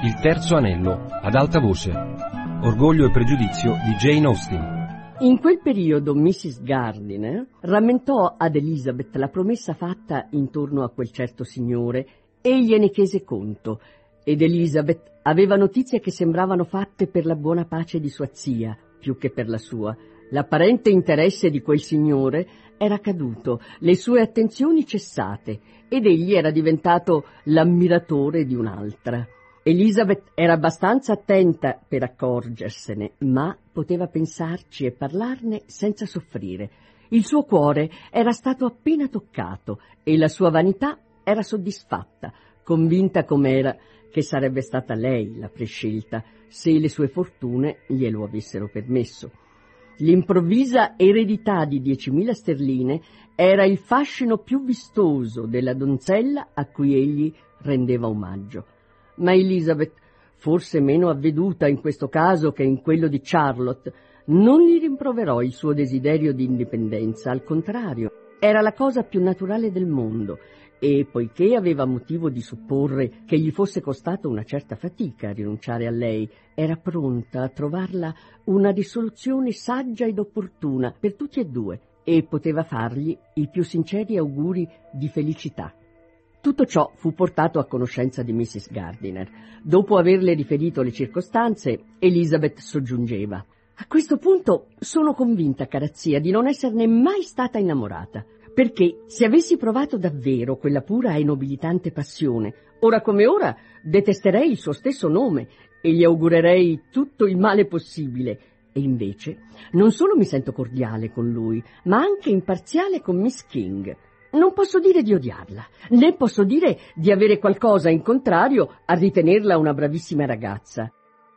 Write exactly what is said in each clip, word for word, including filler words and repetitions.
Il terzo anello, ad alta voce. Orgoglio e pregiudizio di Jane Austen. In quel periodo missis Gardiner rammentò ad Elizabeth la promessa fatta intorno a quel certo signore e gliene chiese conto, ed Elizabeth aveva notizie che sembravano fatte per la buona pace di sua zia, più che per la sua. L'apparente interesse di quel signore era caduto, le sue attenzioni cessate, ed egli era diventato l'ammiratore di un'altra. Elizabeth era abbastanza attenta per accorgersene, ma poteva pensarci e parlarne senza soffrire. Il suo cuore era stato appena toccato e la sua vanità era soddisfatta, convinta com'era che sarebbe stata lei la prescelta, se le sue fortune glielo avessero permesso. L'improvvisa eredità di diecimila sterline era il fascino più vistoso della donzella a cui egli rendeva omaggio. Ma Elizabeth, forse meno avveduta in questo caso che in quello di Charlotte, non gli rimproverò il suo desiderio di indipendenza, al contrario, era la cosa più naturale del mondo, e poiché aveva motivo di supporre che gli fosse costato una certa fatica a rinunciare a lei, era pronta a trovarla una risoluzione saggia ed opportuna per tutti e due, e poteva fargli i più sinceri auguri di felicità. Tutto ciò fu portato a conoscenza di missis Gardiner. Dopo averle riferito le circostanze, Elizabeth soggiungeva: «A questo punto sono convinta, cara zia, di non esserne mai stata innamorata, perché se avessi provato davvero quella pura e nobilitante passione, ora come ora detesterei il suo stesso nome e gli augurerei tutto il male possibile. E invece non solo mi sento cordiale con lui, ma anche imparziale con Miss King. Non posso dire di odiarla, né posso dire di avere qualcosa in contrario a ritenerla una bravissima ragazza».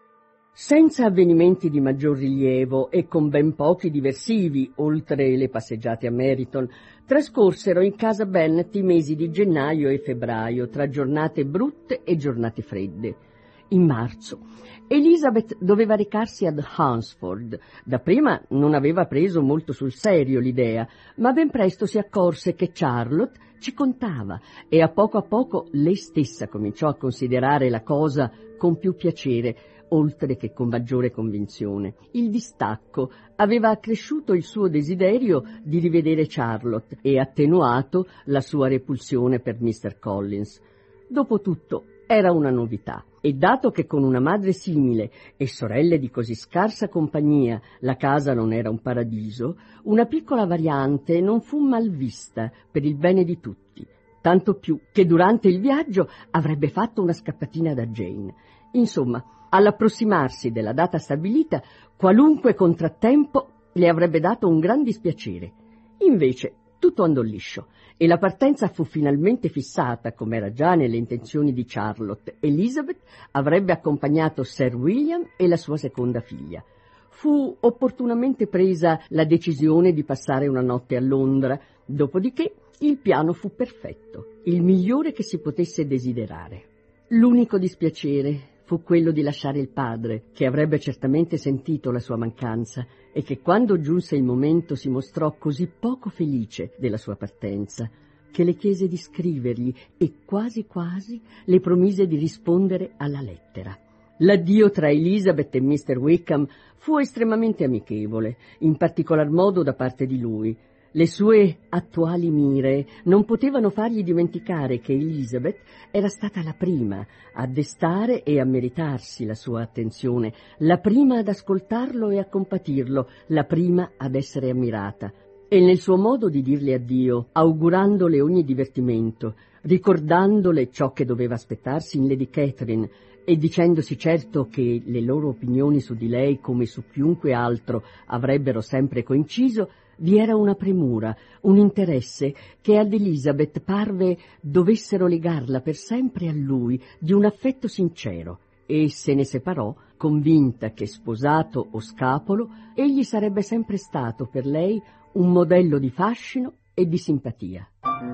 Senza avvenimenti di maggior rilievo e con ben pochi diversivi, oltre le passeggiate a Meryton, trascorsero in casa Bennet i mesi di gennaio e febbraio, tra giornate brutte e giornate fredde. In marzo Elizabeth doveva recarsi ad Hunsford. Dapprima non aveva preso molto sul serio l'idea, ma ben presto si accorse che Charlotte ci contava e a poco a poco lei stessa cominciò a considerare la cosa con più piacere, oltre che con maggiore convinzione. Il distacco aveva accresciuto il suo desiderio di rivedere Charlotte e attenuato la sua repulsione per mister Collins. Dopotutto era una novità, e dato che con una madre simile e sorelle di così scarsa compagnia la casa non era un paradiso, una piccola variante non fu mal vista per il bene di tutti, tanto più che durante il viaggio avrebbe fatto una scappatina da Jane. Insomma, all'approssimarsi della data stabilita, qualunque contrattempo le avrebbe dato un gran dispiacere. Invece tutto andò liscio e la partenza fu finalmente fissata, come era già nelle intenzioni di Charlotte. Elizabeth avrebbe accompagnato Sir William e la sua seconda figlia. Fu opportunamente presa la decisione di passare una notte a Londra, dopodiché il piano fu perfetto, il migliore che si potesse desiderare. L'unico dispiacere fu quello di lasciare il padre, che avrebbe certamente sentito la sua mancanza e che quando giunse il momento si mostrò così poco felice della sua partenza che le chiese di scrivergli e quasi quasi le promise di rispondere alla lettera. L'addio tra Elizabeth e mister Wickham fu estremamente amichevole, in particolar modo da parte di lui. Le sue attuali mire non potevano fargli dimenticare che Elizabeth era stata la prima a destare e a meritarsi la sua attenzione, la prima ad ascoltarlo e a compatirlo, la prima ad essere ammirata. E nel suo modo di dirle addio, augurandole ogni divertimento, ricordandole ciò che doveva aspettarsi in Lady Catherine e dicendosi certo che le loro opinioni su di lei, come su chiunque altro, avrebbero sempre coinciso, vi era una premura, un interesse che ad Elizabeth parve dovessero legarla per sempre a lui di un affetto sincero, e se ne separò, convinta che, sposato o scapolo, egli sarebbe sempre stato per lei un modello di fascino e di simpatia.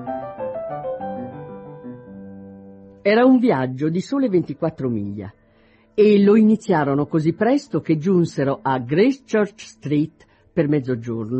Era un viaggio di sole ventiquattro miglia e lo iniziarono così presto che giunsero a Gracechurch Street per mezzogiorno,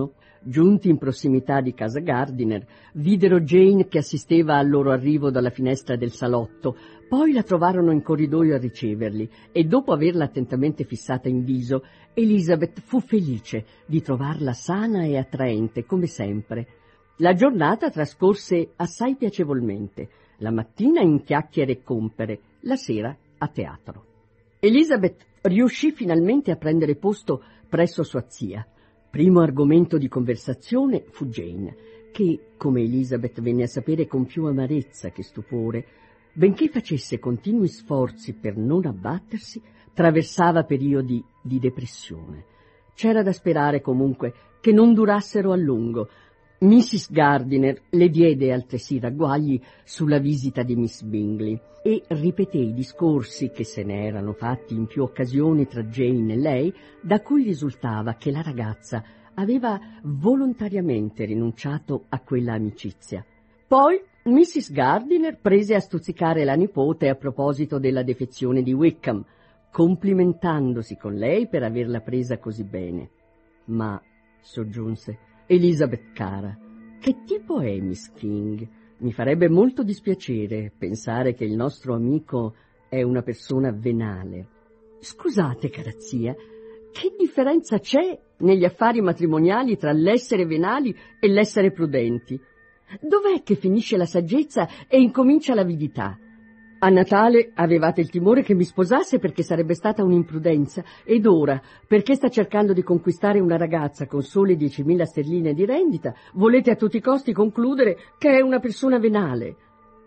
Giunti in prossimità di casa Gardiner, videro Jane che assisteva al loro arrivo dalla finestra del salotto, poi la trovarono in corridoio a riceverli e dopo averla attentamente fissata in viso, Elizabeth fu felice di trovarla sana e attraente, come sempre. La giornata trascorse assai piacevolmente, la mattina in chiacchiere e compere, la sera a teatro. Elizabeth riuscì finalmente a prendere posto presso sua zia. Primo argomento di conversazione fu Jane, che, come Elizabeth venne a sapere con più amarezza che stupore, benché facesse continui sforzi per non abbattersi, traversava periodi di depressione. C'era da sperare comunque che non durassero a lungo. missis Gardiner le diede altresì ragguagli sulla visita di Miss Bingley e ripeté i discorsi che se ne erano fatti in più occasioni tra Jane e lei, da cui risultava che la ragazza aveva volontariamente rinunciato a quella amicizia. Poi missis Gardiner prese a stuzzicare la nipote a proposito della defezione di Wickham, complimentandosi con lei per averla presa così bene. Ma, soggiunse, Elizabeth cara, che tipo è Miss King? Mi farebbe molto dispiacere pensare che il nostro amico è una persona venale. Scusate, cara zia, che differenza c'è negli affari matrimoniali tra l'essere venali e l'essere prudenti? Dov'è che finisce la saggezza e incomincia l'avidità? A Natale avevate il timore che mi sposasse perché sarebbe stata un'imprudenza, ed ora, perché sta cercando di conquistare una ragazza con sole diecimila sterline di rendita, volete a tutti i costi concludere che è una persona venale.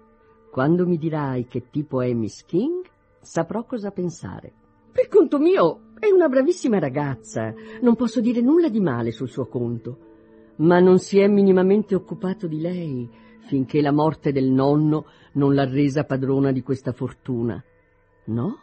Quando mi dirai che tipo è Miss King, saprò cosa pensare. Per conto mio, è una bravissima ragazza, non posso dire nulla di male sul suo conto, ma non si è minimamente occupato di lei finché la morte del nonno non l'ha resa padrona di questa fortuna. No?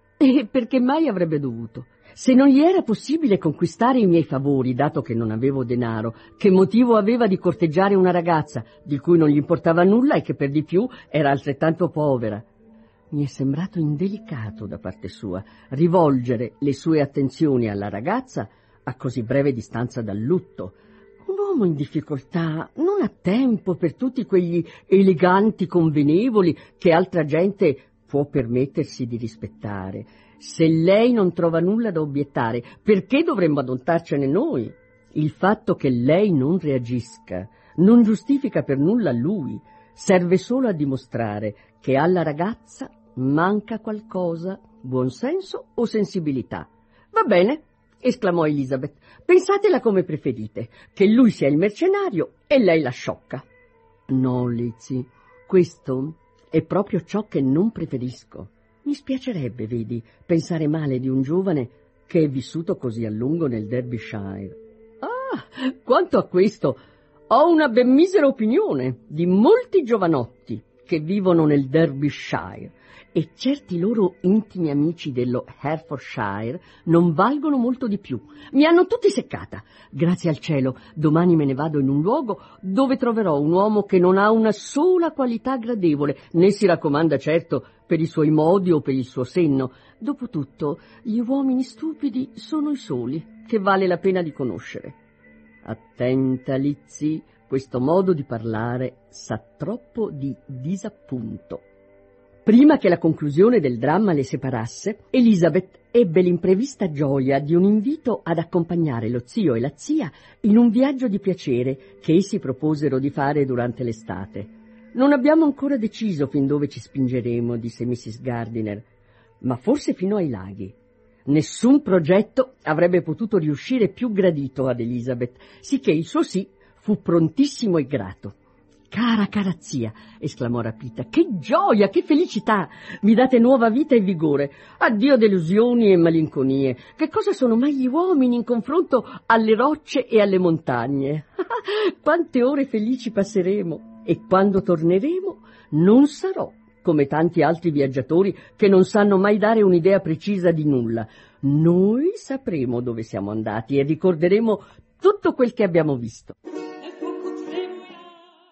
E perché mai avrebbe dovuto? Se non gli era possibile conquistare i miei favori, dato che non avevo denaro, che motivo aveva di corteggiare una ragazza di cui non gli importava nulla e che per di più era altrettanto povera? Mi è sembrato indelicato da parte sua rivolgere le sue attenzioni alla ragazza a così breve distanza dal lutto. Un uomo in difficoltà non ha tempo per tutti quegli eleganti convenevoli che altra gente può permettersi di rispettare. Se lei non trova nulla da obiettare, perché dovremmo adottarcene noi? Il fatto che lei non reagisca non giustifica per nulla lui, serve solo a dimostrare che alla ragazza manca qualcosa, buonsenso o sensibilità. Va bene, esclamò Elizabeth, pensatela come preferite, che lui sia il mercenario e lei la sciocca. No, Lizzie, questo è proprio ciò che non preferisco. Mi spiacerebbe, vedi, pensare male di un giovane che è vissuto così a lungo nel Derbyshire. Ah, quanto a questo, ho una ben misera opinione di molti giovanotti che vivono nel Derbyshire, e certi loro intimi amici dello Hertfordshire non valgono molto di più. Mi hanno tutti seccata. Grazie al cielo, domani me ne vado in un luogo dove troverò un uomo che non ha una sola qualità gradevole, né si raccomanda certo per i suoi modi o per il suo senno. Dopotutto, gli uomini stupidi sono i soli che vale la pena di conoscere. Attenta, Lizzie, questo modo di parlare sa troppo di disappunto. Prima che la conclusione del dramma le separasse, Elizabeth ebbe l'imprevista gioia di un invito ad accompagnare lo zio e la zia in un viaggio di piacere che essi proposero di fare durante l'estate. Non abbiamo ancora deciso fin dove ci spingeremo, disse missis Gardiner, ma forse fino ai laghi. Nessun progetto avrebbe potuto riuscire più gradito ad Elizabeth, sicché il suo sì fu prontissimo e grato. Cara, cara zia, esclamò rapita, che gioia, che felicità! Mi date nuova vita e vigore. Addio delusioni e malinconie. Che cosa sono mai gli uomini in confronto alle rocce e alle montagne? Quante ore felici passeremo! E quando torneremo non sarò come tanti altri viaggiatori che non sanno mai dare un'idea precisa di nulla. Noi sapremo dove siamo andati e ricorderemo tutto quel che abbiamo visto.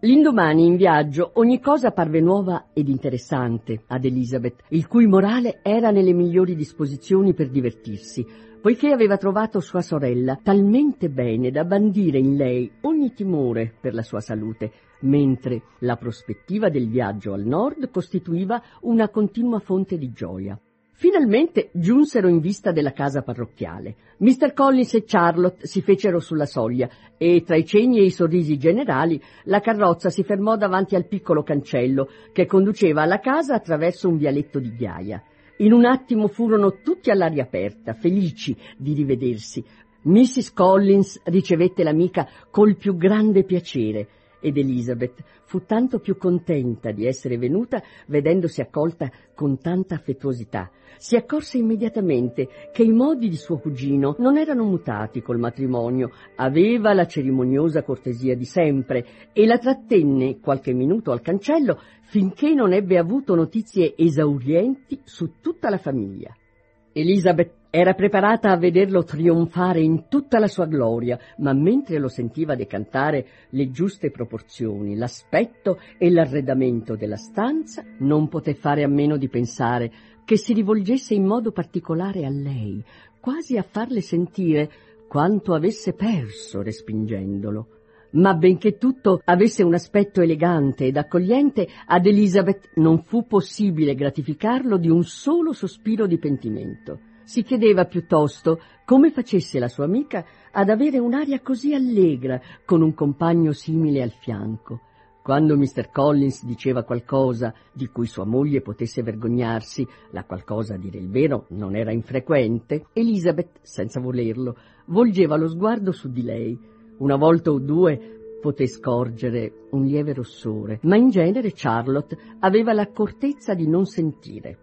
L'indomani, in viaggio, ogni cosa parve nuova ed interessante ad Elizabeth, il cui morale era nelle migliori disposizioni per divertirsi, poiché aveva trovato sua sorella talmente bene da bandire in lei ogni timore per la sua salute, mentre la prospettiva del viaggio al nord costituiva una continua fonte di gioia. Finalmente giunsero in vista della casa parrocchiale. mister Collins e Charlotte si fecero sulla soglia e, tra i cenni e i sorrisi generali, la carrozza si fermò davanti al piccolo cancello che conduceva alla casa attraverso un vialetto di ghiaia. In un attimo furono tutti all'aria aperta, felici di rivedersi. missis Collins ricevette l'amica col più grande piacere ed Elizabeth fu tanto più contenta di essere venuta vedendosi accolta con tanta affettuosità. Si accorse immediatamente che i modi di suo cugino non erano mutati col matrimonio, aveva la cerimoniosa cortesia di sempre e la trattenne qualche minuto al cancello finché non ebbe avuto notizie esaurienti su tutta la famiglia. Elizabeth era preparata a vederlo trionfare in tutta la sua gloria, ma mentre lo sentiva decantare le giuste proporzioni, l'aspetto e l'arredamento della stanza, non poté fare a meno di pensare che si rivolgesse in modo particolare a lei, quasi a farle sentire quanto avesse perso respingendolo. Ma benché tutto avesse un aspetto elegante ed accogliente, ad Elizabeth non fu possibile gratificarlo di un solo sospiro di pentimento. Si chiedeva piuttosto come facesse la sua amica ad avere un'aria così allegra con un compagno simile al fianco. Quando mister Collins diceva qualcosa di cui sua moglie potesse vergognarsi, la qualcosa, a dire il vero, non era infrequente, Elizabeth, senza volerlo, volgeva lo sguardo su di lei. Una volta o due poté scorgere un lieve rossore, ma in genere Charlotte aveva l'accortezza di non sentire.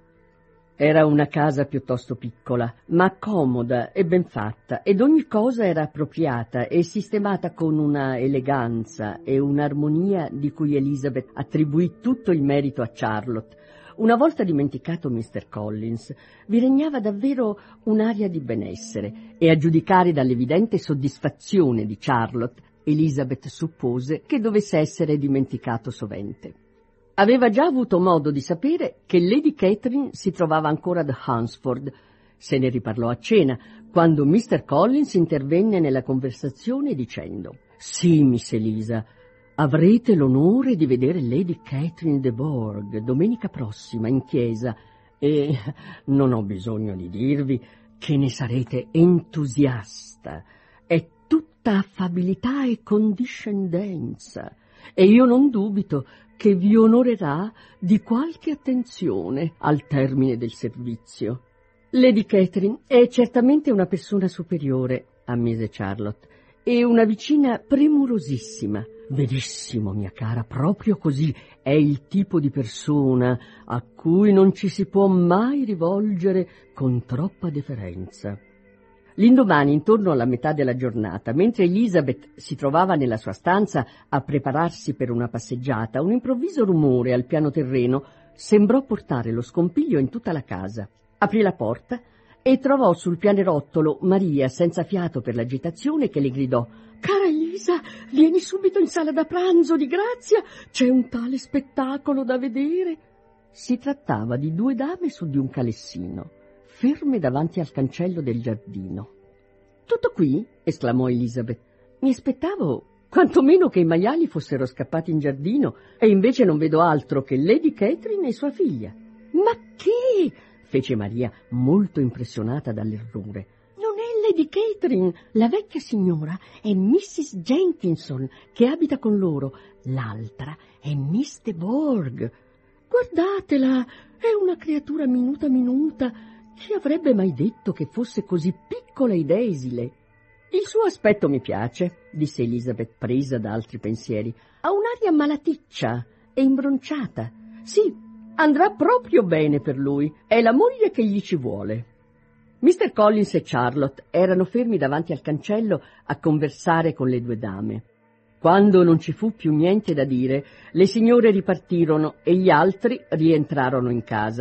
Era una casa piuttosto piccola, ma comoda e ben fatta, ed ogni cosa era appropriata e sistemata con una eleganza e un'armonia di cui Elizabeth attribuì tutto il merito a Charlotte. Una volta dimenticato mister Collins, vi regnava davvero un'aria di benessere, e a giudicare dall'evidente soddisfazione di Charlotte, Elizabeth suppose che dovesse essere dimenticato sovente. Aveva già avuto modo di sapere che Lady Catherine si trovava ancora ad Hunsford. Se ne riparlò a cena, quando mister Collins intervenne nella conversazione dicendo: «Sì, Miss Elisa, avrete l'onore di vedere Lady Catherine de Bourgh domenica prossima in chiesa e non ho bisogno di dirvi che ne sarete entusiasta. È tutta affabilità e condiscendenza e io non dubito che vi onorerà di qualche attenzione al termine del servizio». «Lady Catherine è certamente una persona superiore», ammise Charlotte, «e una vicina premurosissima». «Verissimo, mia cara, proprio così. È il tipo di persona a cui non ci si può mai rivolgere con troppa deferenza». L'indomani, intorno alla metà della giornata, mentre Elizabeth si trovava nella sua stanza a prepararsi per una passeggiata, un improvviso rumore al piano terreno sembrò portare lo scompiglio in tutta la casa. Aprì la porta e trovò sul pianerottolo Maria, senza fiato per l'agitazione, che le gridò: «Cara Elisa, vieni subito in sala da pranzo, di grazia, c'è un tale spettacolo da vedere». Si trattava di due dame su di un calessino, ferme davanti al cancello del giardino. «Tutto qui?» esclamò Elizabeth. «Mi aspettavo quantomeno che i maiali fossero scappati in giardino e invece non vedo altro che Lady Catherine e sua figlia». «Ma che?» fece Maria, molto impressionata dall'errore. «Non è Lady Catherine, la vecchia signora, è missis Jenkinson che abita con loro. L'altra è miss de Bourgh. Guardatela, è una creatura minuta minuta. Chi avrebbe mai detto che fosse così piccola ed esile?» «Il suo aspetto mi piace», disse Elizabeth, presa da altri pensieri. «Ha un'aria malaticcia e imbronciata. Sì, andrà proprio bene per lui. È la moglie che gli ci vuole». mister Collins e Charlotte erano fermi davanti al cancello a conversare con le due dame. Quando non ci fu più niente da dire, le signore ripartirono e gli altri rientrarono in casa.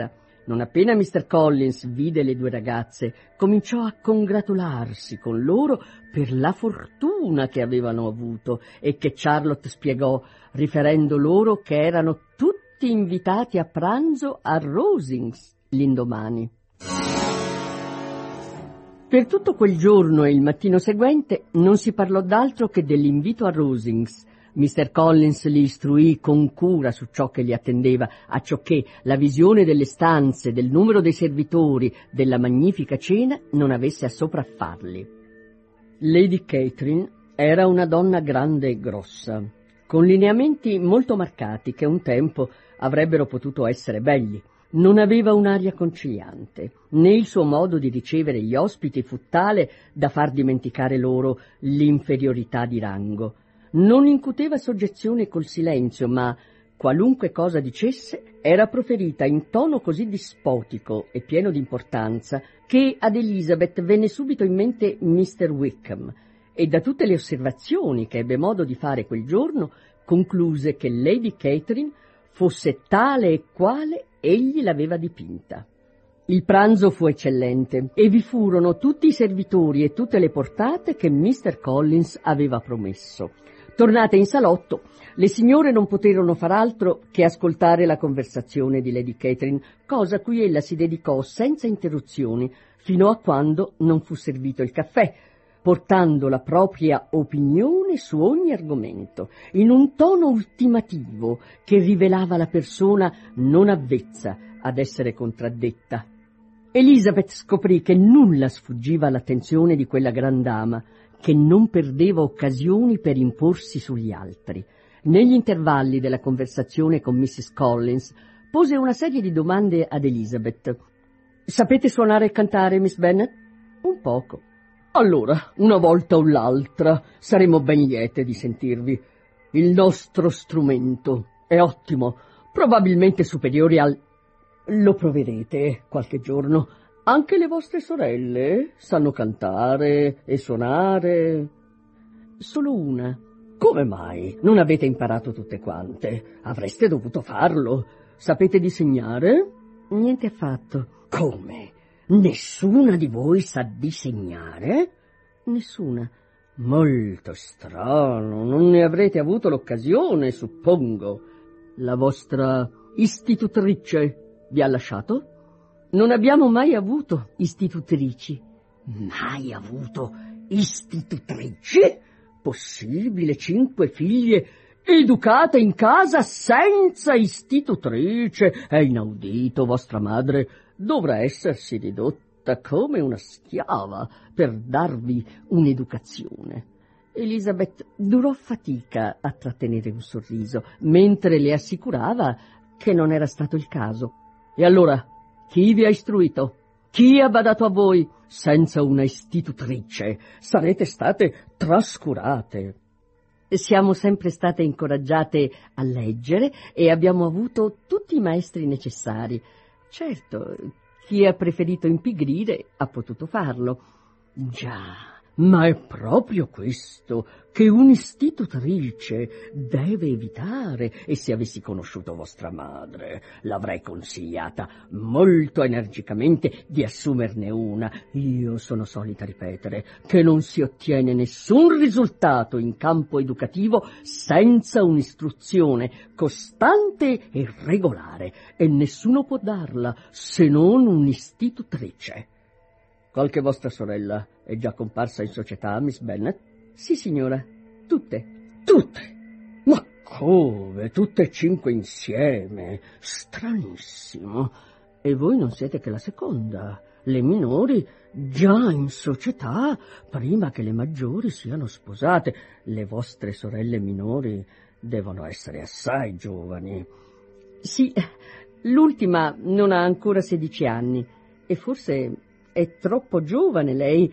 Non appena mister Collins vide le due ragazze, cominciò a congratularsi con loro per la fortuna che avevano avuto e che Charlotte spiegò, riferendo loro che erano tutti invitati a pranzo a Rosings l'indomani. Per tutto quel giorno e il mattino seguente non si parlò d'altro che dell'invito a Rosings. mister Collins li istruì con cura su ciò che li attendeva, acciocché la visione delle stanze, del numero dei servitori, della magnifica cena non avesse a sopraffarli. Lady Catherine era una donna grande e grossa, con lineamenti molto marcati che un tempo avrebbero potuto essere belli. Non aveva un'aria conciliante, né il suo modo di ricevere gli ospiti fu tale da far dimenticare loro l'inferiorità di rango. Non incuteva soggezione col silenzio, ma qualunque cosa dicesse era proferita in tono così dispotico e pieno di importanza che ad Elizabeth venne subito in mente mister Wickham, e da tutte le osservazioni che ebbe modo di fare quel giorno concluse che Lady Catherine fosse tale e quale egli l'aveva dipinta. Il pranzo fu eccellente e vi furono tutti i servitori e tutte le portate che mister Collins aveva promesso. Tornate in salotto, le signore non poterono far altro che ascoltare la conversazione di Lady Catherine, cosa a cui ella si dedicò senza interruzioni fino a quando non fu servito il caffè, portando la propria opinione su ogni argomento, in un tono ultimativo che rivelava la persona non avvezza ad essere contraddetta. Elizabeth scoprì che nulla sfuggiva all'attenzione di quella gran dama, che non perdeva occasioni per imporsi sugli altri. Negli intervalli della conversazione con missus Collins pose una serie di domande ad Elizabeth. «Sapete suonare e cantare, Miss Bennet?» «Un poco». «Allora, una volta o l'altra, saremo ben liete di sentirvi. Il nostro strumento è ottimo, probabilmente superiore al... Lo proverete qualche giorno. Anche le vostre sorelle sanno cantare e suonare?» «Solo una». «Come mai? Non avete imparato tutte quante? Avreste dovuto farlo. Sapete disegnare?» «Niente affatto». «Come? Nessuna di voi sa disegnare?» «Nessuna». «Molto strano, non ne avrete avuto l'occasione, suppongo. La vostra istitutrice vi ha lasciato?» «Non abbiamo mai avuto istitutrici». «Mai avuto istitutrici? Possibile, cinque figlie educate in casa senza istitutrice? È inaudito, vostra madre dovrà essersi ridotta come una schiava per darvi un'educazione». Elizabeth durò fatica a trattenere un sorriso, mentre le assicurava che non era stato il caso. «E allora, chi vi ha istruito? Chi ha badato a voi? Senza una istitutrice sarete state trascurate». «Siamo sempre state incoraggiate a leggere e abbiamo avuto tutti i maestri necessari. Certo, chi ha preferito impigrire ha potuto farlo». «Già, ma è proprio questo che un'istitutrice deve evitare, e se avessi conosciuto vostra madre l'avrei consigliata molto energicamente di assumerne una. Io sono solita ripetere che non si ottiene nessun risultato in campo educativo senza un'istruzione costante e regolare, e nessuno può darla se non un'istitutrice». «Qualche vostra sorella è già comparsa in società, Miss Bennet?» «Sì, signora, tutte». «Tutte? Ma come? Tutte e cinque insieme? Stranissimo. E voi non siete che la seconda. Le minori già in società prima che le maggiori siano sposate. Le vostre sorelle minori devono essere assai giovani». «Sì, l'ultima non ha ancora sedici anni e forse è troppo giovane lei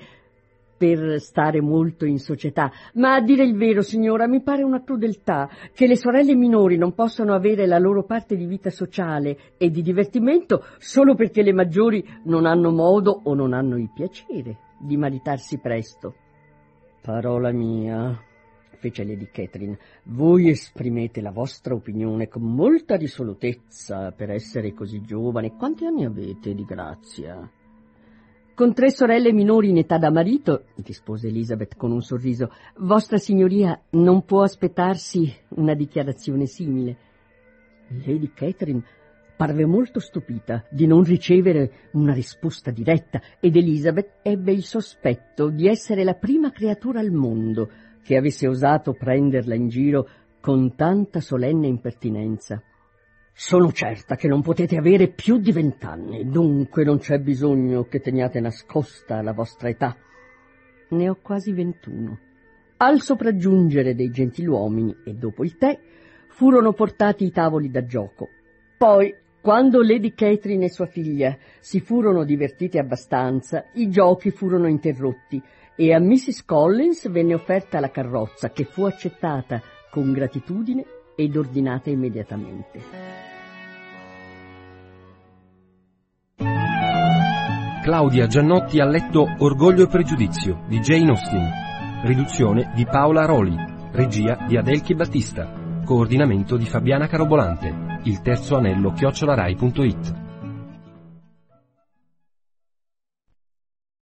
per stare molto in società. Ma a dire il vero, signora, mi pare una crudeltà che le sorelle minori non possano avere la loro parte di vita sociale e di divertimento solo perché le maggiori non hanno modo o non hanno il piacere di maritarsi presto». «Parola mia, fece Lady Catherine, voi esprimete la vostra opinione con molta risolutezza per essere così giovane. Quanti anni avete, di grazia? Con tre sorelle minori in età da marito, rispose Elizabeth con un sorriso, vostra signoria non può aspettarsi una dichiarazione simile. Lady Catherine parve molto stupita di non ricevere una risposta diretta ed Elizabeth ebbe il sospetto di essere la prima creatura al mondo che avesse osato prenderla in giro con tanta solenne impertinenza. Sono certa che non potete avere più di vent'anni, dunque non c'è bisogno che teniate nascosta la vostra età. Ne ho quasi ventuno. Al sopraggiungere dei gentiluomini e dopo il tè furono portati i tavoli da gioco. Poi, quando Lady Catherine e sua figlia si furono divertite abbastanza, i giochi furono interrotti e a missus Collins venne offerta la carrozza, che fu accettata con gratitudine ed ordinata immediatamente. Claudia Giannotti ha letto Orgoglio e pregiudizio di Jane Austen, riduzione di Paola Roli, regia di Adelchi Battista, coordinamento di Fabiana Carobolante, il terzo anello chiocciolarai punto it.